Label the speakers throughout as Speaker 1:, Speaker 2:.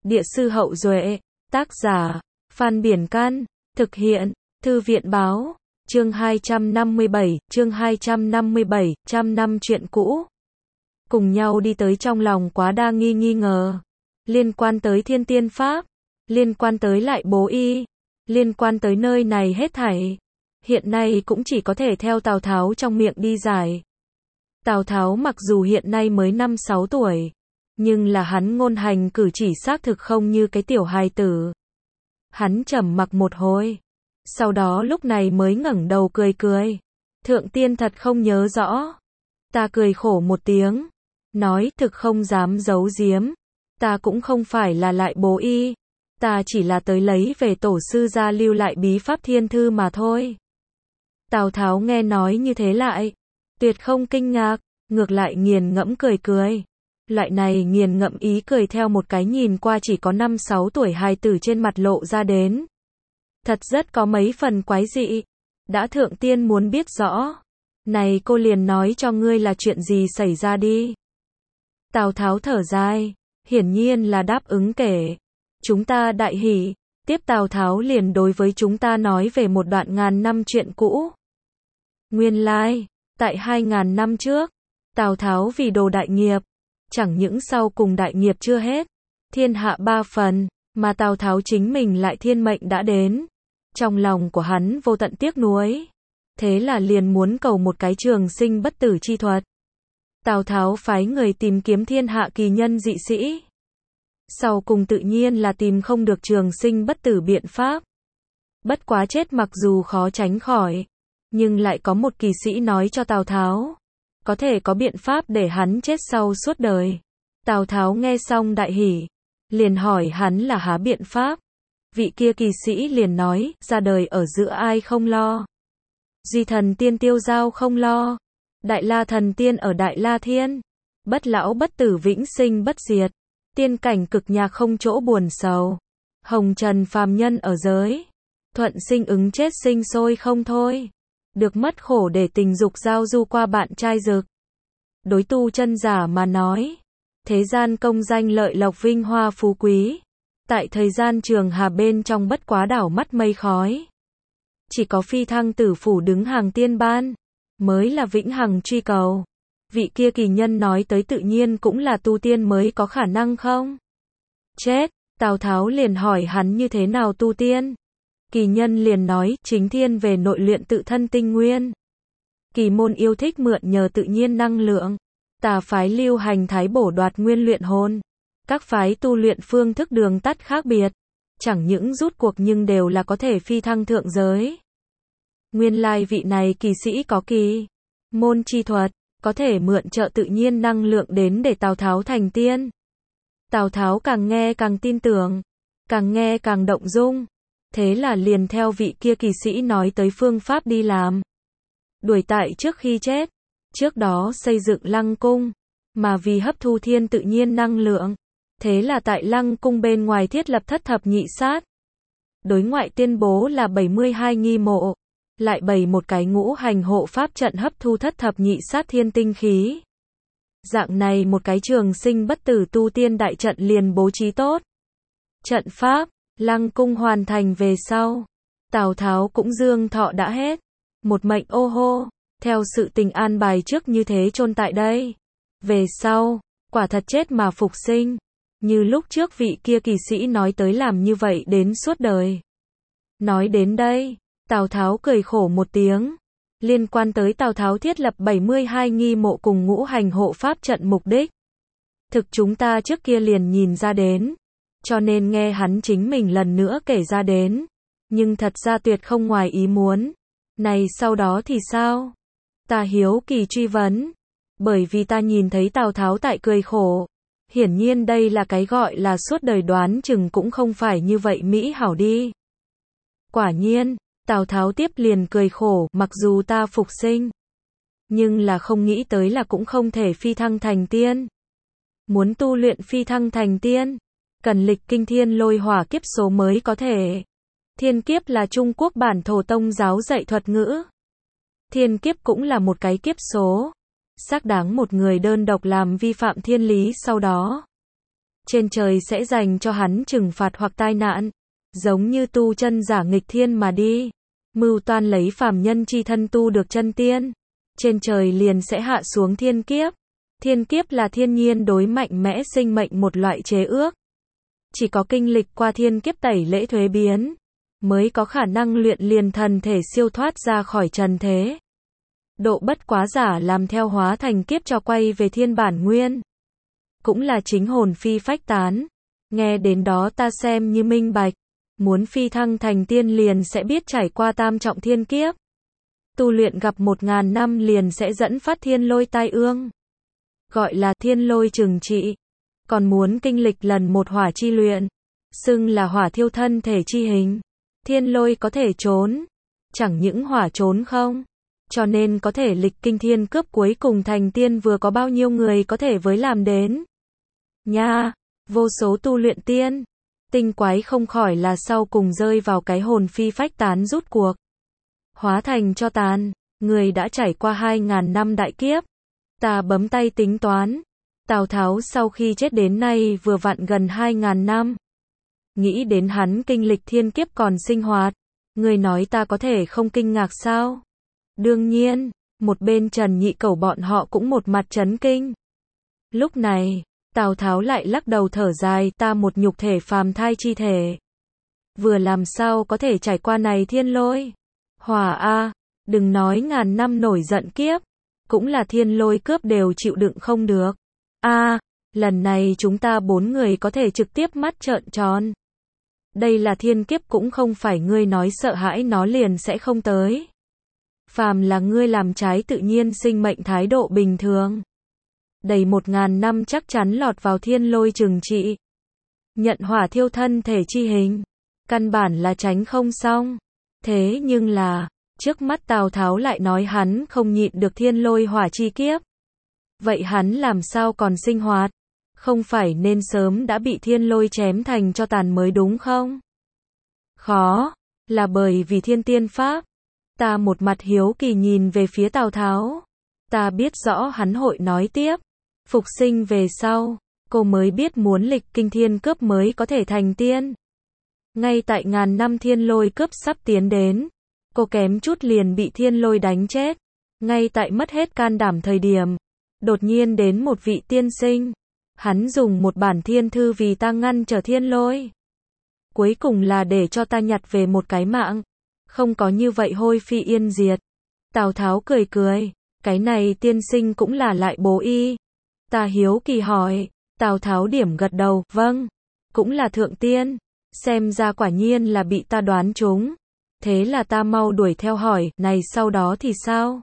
Speaker 1: Địa sư Hậu Duệ, tác giả, Phan Biển Can, thực hiện, Thư viện Báo, chương 257, trăm năm chuyện cũ. Cùng nhau đi tới trong lòng quá đa nghi ngờ. Liên quan tới thiên tiên pháp, liên quan tới lại bố y, liên quan tới nơi này hết thảy. Hiện nay cũng chỉ có thể theo Tào Tháo trong miệng đi giải. Tào Tháo mặc dù hiện nay mới 5-6 tuổi, nhưng là hắn ngôn hành cử chỉ xác thực không như cái tiểu hài tử. Hắn trầm mặc một hồi, sau đó lúc này mới ngẩng đầu cười. Thượng tiên thật không nhớ rõ. Ta cười khổ một tiếng, nói thực không dám giấu giếm. Ta cũng không phải là lại bố y, ta chỉ là tới lấy về tổ sư gia lưu lại bí pháp thiên thư mà thôi. Tào Tháo nghe nói như thế lại, tuyệt không kinh ngạc, ngược lại nghiền ngẫm cười. Loại này nghiền ngẫm ý cười theo một cái nhìn qua chỉ có 5-6 tuổi hài tử trên mặt lộ ra đến. Thật rất có mấy phần quái dị. Đã thượng tiên muốn biết rõ, này cô liền nói cho ngươi là chuyện gì xảy ra đi. Tào Tháo thở dài, hiển nhiên là đáp ứng kể. Chúng ta đại hỉ, tiếp Tào Tháo liền đối với chúng ta nói về một đoạn ngàn năm chuyện cũ. Nguyên lai, tại 2000 năm trước, Tào Tháo vì đồ đại nghiệp, chẳng những sau cùng đại nghiệp chưa hết, thiên hạ 3 phần, mà Tào Tháo chính mình lại thiên mệnh đã đến. Trong lòng của hắn vô tận tiếc nuối, thế là liền muốn cầu một cái trường sinh bất tử chi thuật. Tào Tháo phái người tìm kiếm thiên hạ kỳ nhân dị sĩ. Sau cùng tự nhiên là tìm không được trường sinh bất tử biện pháp. Bất quá chết mặc dù khó tránh khỏi, nhưng lại có một kỳ sĩ nói cho Tào Tháo, có thể có biện pháp để hắn chết sau suốt đời. Tào Tháo nghe xong đại hỉ, liền hỏi hắn là há biện pháp. Vị kia kỳ sĩ liền nói, ra đời ở giữa ai không lo. Duy thần tiên tiêu giao không lo. Đại la thần tiên ở Đại La Thiên. Bất lão bất tử vĩnh sinh bất diệt. Tiên cảnh cực nhạc không chỗ buồn sầu. Hồng trần phàm nhân ở giới. Thuận sinh ứng chết sinh sôi không thôi. Được mất khổ để tình dục giao du qua bạn trai dực. Đối tu chân giả mà nói, thế gian công danh lợi lộc vinh hoa phú quý, tại thời gian trường hà bên trong bất quá đảo mắt mây khói. Chỉ có phi thăng tử phủ đứng hàng tiên ban, mới là vĩnh hằng truy cầu. Vị kia kỳ nhân nói tới tự nhiên cũng là tu tiên mới có khả năng không? Chết, Tào Tháo liền hỏi hắn như thế nào tu tiên. Kỳ nhân liền nói, chính thiên về nội luyện tự thân tinh nguyên. Kỳ môn yêu thích mượn nhờ tự nhiên năng lượng. Tà phái lưu hành thái bổ đoạt nguyên luyện hồn. Các phái tu luyện phương thức đường tắt khác biệt. Chẳng những rút cuộc nhưng đều là có thể phi thăng thượng giới. Nguyên lai vị này kỳ sĩ có kỳ môn chi thuật, có thể mượn trợ tự nhiên năng lượng đến để Tào Tháo thành tiên. Tào Tháo càng nghe càng tin tưởng, càng nghe càng động dung. Thế là liền theo vị kia kỳ sĩ nói tới phương pháp đi làm. Đuổi tại trước khi chết, trước đó xây dựng lăng cung, mà vì hấp thu thiên tự nhiên năng lượng, thế là tại lăng cung bên ngoài thiết lập thất thập nhị sát. Đối ngoại tuyên bố là 72 nghi mộ, lại bày một cái ngũ hành hộ pháp trận hấp thu thất thập nhị sát thiên tinh khí. Dạng này một cái trường sinh bất tử tu tiên đại trận liền bố trí tốt. Trận pháp, lăng cung hoàn thành về sau, Tào Tháo cũng dương thọ đã hết. Một mệnh ô hô, theo sự tình an bài trước như thế chôn tại đây. Về sau, quả thật chết mà phục sinh. Như lúc trước vị kia kỳ sĩ nói tới làm như vậy đến suốt đời. Nói đến đây, Tào Tháo cười khổ một tiếng. Liên quan tới Tào Tháo thiết lập 72 nghi mộ cùng ngũ hành hộ pháp trận mục đích, thực chúng ta trước kia liền nhìn ra đến, cho nên nghe hắn chính mình lần nữa kể ra đến. Nhưng thật ra tuyệt không ngoài ý muốn. Này sau đó thì sao? Ta hiếu kỳ truy vấn. Bởi vì ta nhìn thấy Tào Tháo tại cười khổ. Hiển nhiên đây là cái gọi là suốt đời đoán chừng cũng không phải như vậy mỹ hảo đi. Quả nhiên, Tào Tháo tiếp liền cười khổ, mặc dù ta phục sinh, nhưng là không nghĩ tới là cũng không thể phi thăng thành tiên. Muốn tu luyện phi thăng thành tiên, cần lịch kinh thiên lôi hỏa kiếp số mới có thể. Thiên kiếp là Trung Quốc bản thổ tông giáo dạy thuật ngữ. Thiên kiếp cũng là một cái kiếp số, xác đáng một người đơn độc làm vi phạm thiên lý sau đó trên trời sẽ dành cho hắn trừng phạt hoặc tai nạn, giống như tu chân giả nghịch thiên mà đi, mưu toan lấy phàm nhân chi thân tu được chân tiên, trên trời liền sẽ hạ xuống thiên kiếp. Thiên kiếp là thiên nhiên đối mạnh mẽ sinh mệnh một loại chế ước. Chỉ có kinh lịch qua thiên kiếp tẩy lễ thuế biến, mới có khả năng luyện liền thần thể siêu thoát ra khỏi trần thế. Độ bất quá giả làm theo hóa thành kiếp cho quay về thiên bản nguyên. Cũng là chính hồn phi phách tán. Nghe đến đó ta xem như minh bạch. Muốn phi thăng thành tiên liền sẽ biết trải qua tam trọng thiên kiếp. Tu luyện gặp 1000 năm liền sẽ dẫn phát thiên lôi tai ương. Gọi là thiên lôi trừng trị. Còn muốn kinh lịch lần một hỏa chi luyện, xưng là hỏa thiêu thân thể chi hình. Thiên lôi có thể trốn, chẳng những hỏa trốn không, cho nên có thể lịch kinh thiên cướp cuối cùng thành tiên vừa có bao nhiêu người có thể với làm đến. Nha, vô số tu luyện tiên, tinh quái không khỏi là sau cùng rơi vào cái hồn phi phách tán rút cuộc. Hóa thành cho tàn, người đã trải qua 2000 năm đại kiếp. Ta bấm tay tính toán. Tào Tháo sau khi chết đến nay vừa vặn gần 2000 năm. Nghĩ đến hắn kinh lịch thiên kiếp còn sinh hoạt. Người nói ta có thể không kinh ngạc sao? Đương nhiên, một bên Trần Nhị Cẩu bọn họ cũng một mặt chấn kinh. Lúc này, Tào Tháo lại lắc đầu thở dài, ta một nhục thể phàm thai chi thể. Vừa làm sao có thể trải qua này thiên lôi? Hỏa a, đừng nói ngàn năm nổi giận kiếp. Cũng là thiên lôi cướp đều chịu đựng không được. Lần này chúng ta 4 người có thể trực tiếp mắt trợn tròn. Đây là thiên kiếp cũng không phải ngươi nói sợ hãi nó liền sẽ không tới. Phàm là ngươi làm trái tự nhiên sinh mệnh thái độ bình thường. Đầy 1000 năm chắc chắn lọt vào thiên lôi trừng trị. Nhận hỏa thiêu thân thể chi hình. Căn bản là tránh không xong. Thế nhưng là, trước mắt Tào Tháo lại nói hắn không nhịn được thiên lôi hỏa chi kiếp. Vậy hắn làm sao còn sinh hoạt? Không phải nên sớm đã bị thiên lôi chém thành cho tàn mới đúng không? Khó, là bởi vì thiên tiên pháp. Ta một mặt hiếu kỳ nhìn về phía Tào Tháo. Ta biết rõ hắn hội nói tiếp. Phục sinh về sau, cô mới biết muốn lịch kinh thiên cướp mới có thể thành tiên. Ngay tại ngàn năm thiên lôi cướp sắp tiến đến, cô kém chút liền bị thiên lôi đánh chết. Ngay tại mất hết can đảm thời điểm, đột nhiên đến một vị tiên sinh. Hắn dùng một bản thiên thư vì ta ngăn trở thiên lôi. Cuối cùng là để cho ta nhặt về một cái mạng. Không có như vậy hôi phi yên diệt. Tào Tháo cười cười. Cái này tiên sinh cũng là lại bố y. Ta hiếu kỳ hỏi. Tào Tháo điểm gật đầu. Vâng. Cũng là thượng tiên. Xem ra quả nhiên là bị ta đoán trúng. Thế là ta mau đuổi theo hỏi. Này sau đó thì sao?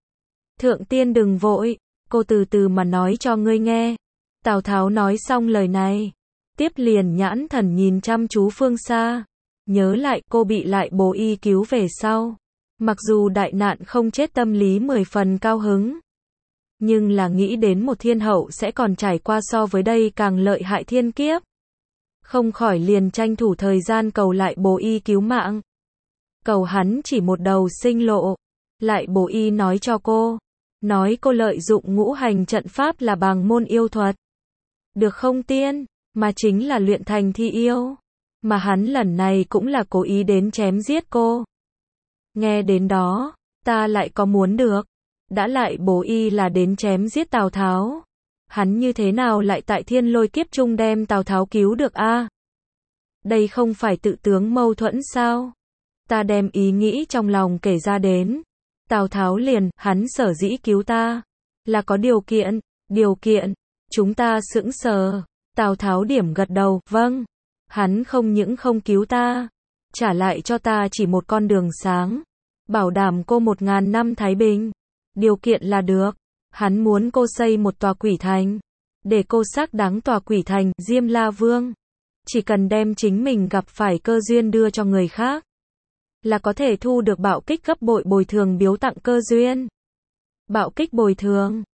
Speaker 1: Thượng tiên đừng vội. Cô từ từ mà nói cho ngươi nghe. Tào Tháo nói xong lời này. Tiếp liền nhãn thần nhìn chăm chú phương xa. Nhớ lại cô bị lại bố y cứu về sau. Mặc dù đại nạn không chết tâm lý 10 phần cao hứng. Nhưng là nghĩ đến một thiên hậu sẽ còn trải qua so với đây càng lợi hại thiên kiếp. Không khỏi liền tranh thủ thời gian cầu lại bố y cứu mạng. Cầu hắn chỉ một đầu sinh lộ. Lại bố y nói cho cô. Nói cô lợi dụng ngũ hành trận pháp là bằng môn yêu thuật. Được không tiên? Mà chính là luyện thành thi yêu. Mà hắn lần này cũng là cố ý đến chém giết cô. Nghe đến đó, ta lại có muốn được. Đã lại bố y là đến chém giết Tào Tháo. Hắn như thế nào lại tại thiên lôi kiếp trung đem Tào Tháo cứu được a? Đây không phải tự tướng mâu thuẫn sao? Ta đem ý nghĩ trong lòng kể ra đến. Tào Tháo liền, hắn sở dĩ cứu ta. Là có điều kiện. Chúng ta sững sờ. Tào Tháo điểm gật đầu, vâng. Hắn không những không cứu ta, trả lại cho ta chỉ một con đường sáng. Bảo đảm cô 1000 năm thái bình. Điều kiện là được. Hắn muốn cô xây một tòa quỷ thành. Để cô xác đáng tòa quỷ thành, Diêm La Vương. Chỉ cần đem chính mình gặp phải cơ duyên đưa cho người khác. Là có thể thu được bạo kích gấp bội bồi thường biếu tặng cơ duyên. Bạo kích bồi thường.